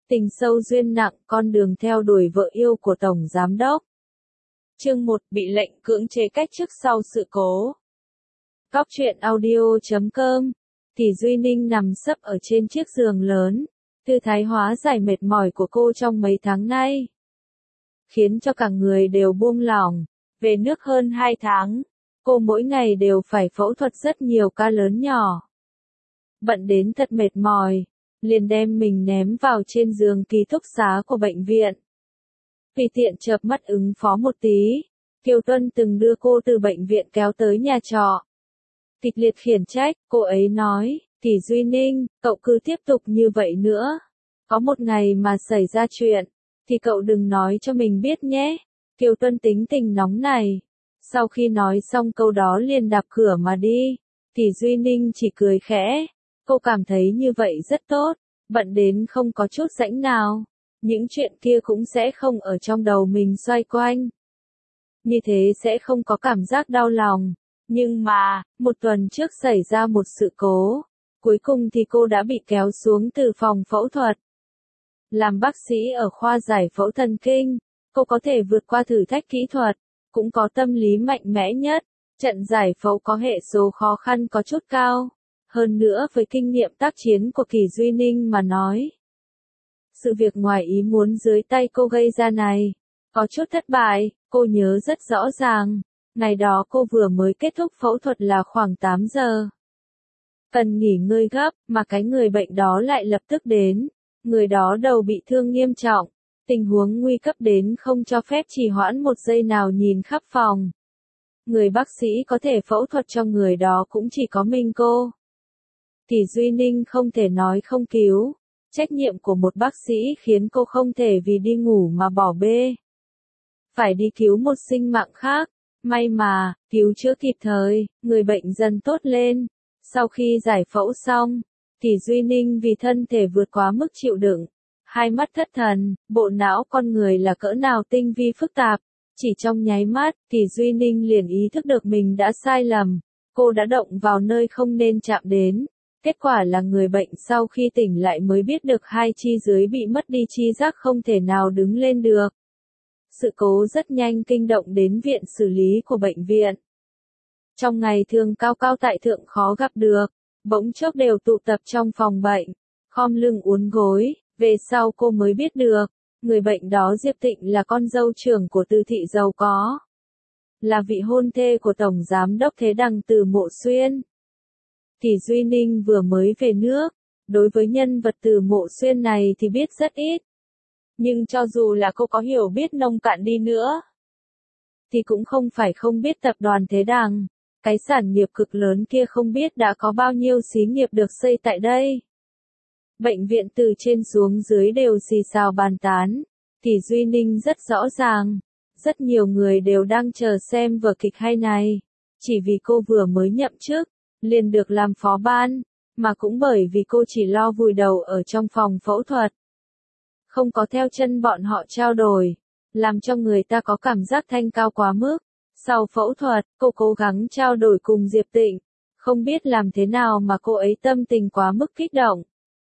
Tình sâu duyên nặng, con đường theo đuổi vợ yêu của Tổng Giám đốc. Chương 1, bị lệnh cưỡng chế cách chức sau sự cố. Cóc truyện audio.com. Thì Duy Ninh nằm sấp ở trên chiếc giường lớn, tư thái hóa giải mệt mỏi của cô trong mấy tháng nay, khiến cho cả người đều buông lỏng. Về nước hơn 2 tháng, cô mỗi ngày đều phải phẫu thuật rất nhiều ca lớn nhỏ. Bận đến thật mệt mỏi, liền đem mình ném vào trên giường ký túc xá của bệnh viện. Vì tiện chợp mắt ứng phó một tí, Kiều Tuân từng đưa cô từ bệnh viện kéo tới nhà trọ. Kịch liệt khiển trách, cô ấy nói, Tỷ Duy Ninh, cậu cứ tiếp tục như vậy nữa. Có một ngày mà xảy ra chuyện, thì cậu đừng nói cho mình biết nhé. Kiều Tuân tính tình nóng này. Sau khi nói xong câu đó liền đạp cửa mà đi. Tỷ Duy Ninh chỉ cười khẽ. Cô cảm thấy như vậy rất tốt, bận đến không có chút rãnh nào. Những chuyện kia cũng sẽ không ở trong đầu mình xoay quanh. Như thế sẽ không có cảm giác đau lòng. Nhưng mà, một tuần trước xảy ra một sự cố. Cuối cùng thì cô đã bị kéo xuống từ phòng phẫu thuật. Làm bác sĩ ở khoa giải phẫu thần kinh, cô có thể vượt qua thử thách kỹ thuật, cũng có tâm lý mạnh mẽ nhất. Trận giải phẫu có hệ số khó khăn có chút cao. Hơn nữa với kinh nghiệm tác chiến của Kỳ Duy Ninh mà nói. Sự việc ngoài ý muốn dưới tay cô gây ra này, có chút thất bại, cô nhớ rất rõ ràng. Ngày đó cô vừa mới kết thúc phẫu thuật là khoảng 8 giờ. Cần nghỉ ngơi gấp, mà cái người bệnh đó lại lập tức đến. Người đó đầu bị thương nghiêm trọng, tình huống nguy cấp đến không cho phép trì hoãn một giây nào nhìn khắp phòng. Người bác sĩ có thể phẫu thuật cho người đó cũng chỉ có mình cô. Thì Duy Ninh không thể nói không cứu. Trách nhiệm của một bác sĩ khiến cô không thể vì đi ngủ mà bỏ bê. Phải đi cứu một sinh mạng khác. May mà, cứu chữa kịp thời, người bệnh dần tốt lên. Sau khi giải phẫu xong, thì Duy Ninh vì thân thể vượt quá mức chịu đựng. Hai mắt thất thần, bộ não con người là cỡ nào tinh vi phức tạp. Chỉ trong nháy mắt, thì Duy Ninh liền ý thức được mình đã sai lầm. Cô đã động vào nơi không nên chạm đến. Kết quả là người bệnh sau khi tỉnh lại mới biết được hai chi dưới bị mất đi chi giác không thể nào đứng lên được. Sự cố rất nhanh kinh động đến viện xử lý của bệnh viện. Trong ngày thường cao cao tại thượng khó gặp được, bỗng chốc đều tụ tập trong phòng bệnh, khom lưng uốn gối. Về sau cô mới biết được, người bệnh đó Diệp Tịnh là con dâu trưởng của Từ thị giàu có. Là vị hôn thê của Tổng Giám đốc Thế Đằng Từ Mộ Xuyên. Thì Duy Ninh vừa mới về nước, đối với nhân vật Từ Mộ Xuyên này thì biết rất ít. Nhưng cho dù là cô có hiểu biết nông cạn đi nữa, thì cũng không phải không biết tập đoàn Thế Đằng. Cái sản nghiệp cực lớn kia không biết đã có bao nhiêu xí nghiệp được xây tại đây. Bệnh viện từ trên xuống dưới đều xì xào bàn tán. Thì Duy Ninh rất rõ ràng. Rất nhiều người đều đang chờ xem vở kịch hay này. Chỉ vì cô vừa mới nhậm chức, liền được làm phó ban. Mà cũng bởi vì cô chỉ lo vùi đầu ở trong phòng phẫu thuật. Không có theo chân bọn họ trao đổi. Làm cho người ta có cảm giác thanh cao quá mức. Sau phẫu thuật, cô cố gắng trao đổi cùng Diệp Tịnh. Không biết làm thế nào mà cô ấy tâm tình quá mức kích động.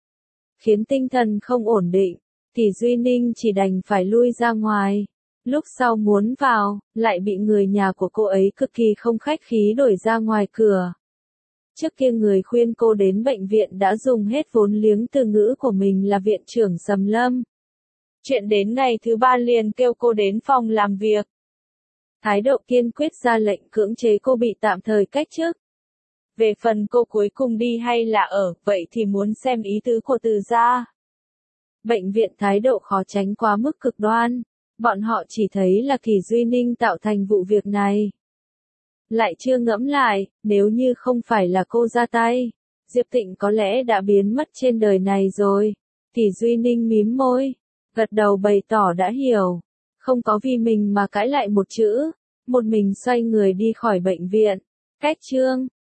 Khiến tinh thần không ổn định. Thì Duy Ninh chỉ đành phải lui ra ngoài. Lúc sau muốn vào, lại bị người nhà của cô ấy cực kỳ không khách khí đuổi ra ngoài cửa. Trước kia người khuyên cô đến bệnh viện đã dùng hết vốn liếng từ ngữ của mình là viện trưởng Sầm Lâm. Chuyện đến ngày thứ 3 liền kêu cô đến phòng làm việc. Thái độ kiên quyết ra lệnh cưỡng chế cô bị tạm thời cách chức. Về phần cô cuối cùng đi hay là ở, vậy thì muốn xem ý tứ của Từ gia. Bệnh viện thái độ khó tránh quá mức cực đoan. Bọn họ chỉ thấy là Kỳ Duy Ninh tạo thành vụ việc này. Lại chưa ngẫm lại, nếu như không phải là cô ra tay, Diệp Tịnh có lẽ đã biến mất trên đời này rồi. Kỳ Duy Ninh mím môi, gật đầu bày tỏ đã hiểu. Không có vì mình mà cãi lại một chữ, một mình xoay người đi khỏi bệnh viện. Cách chương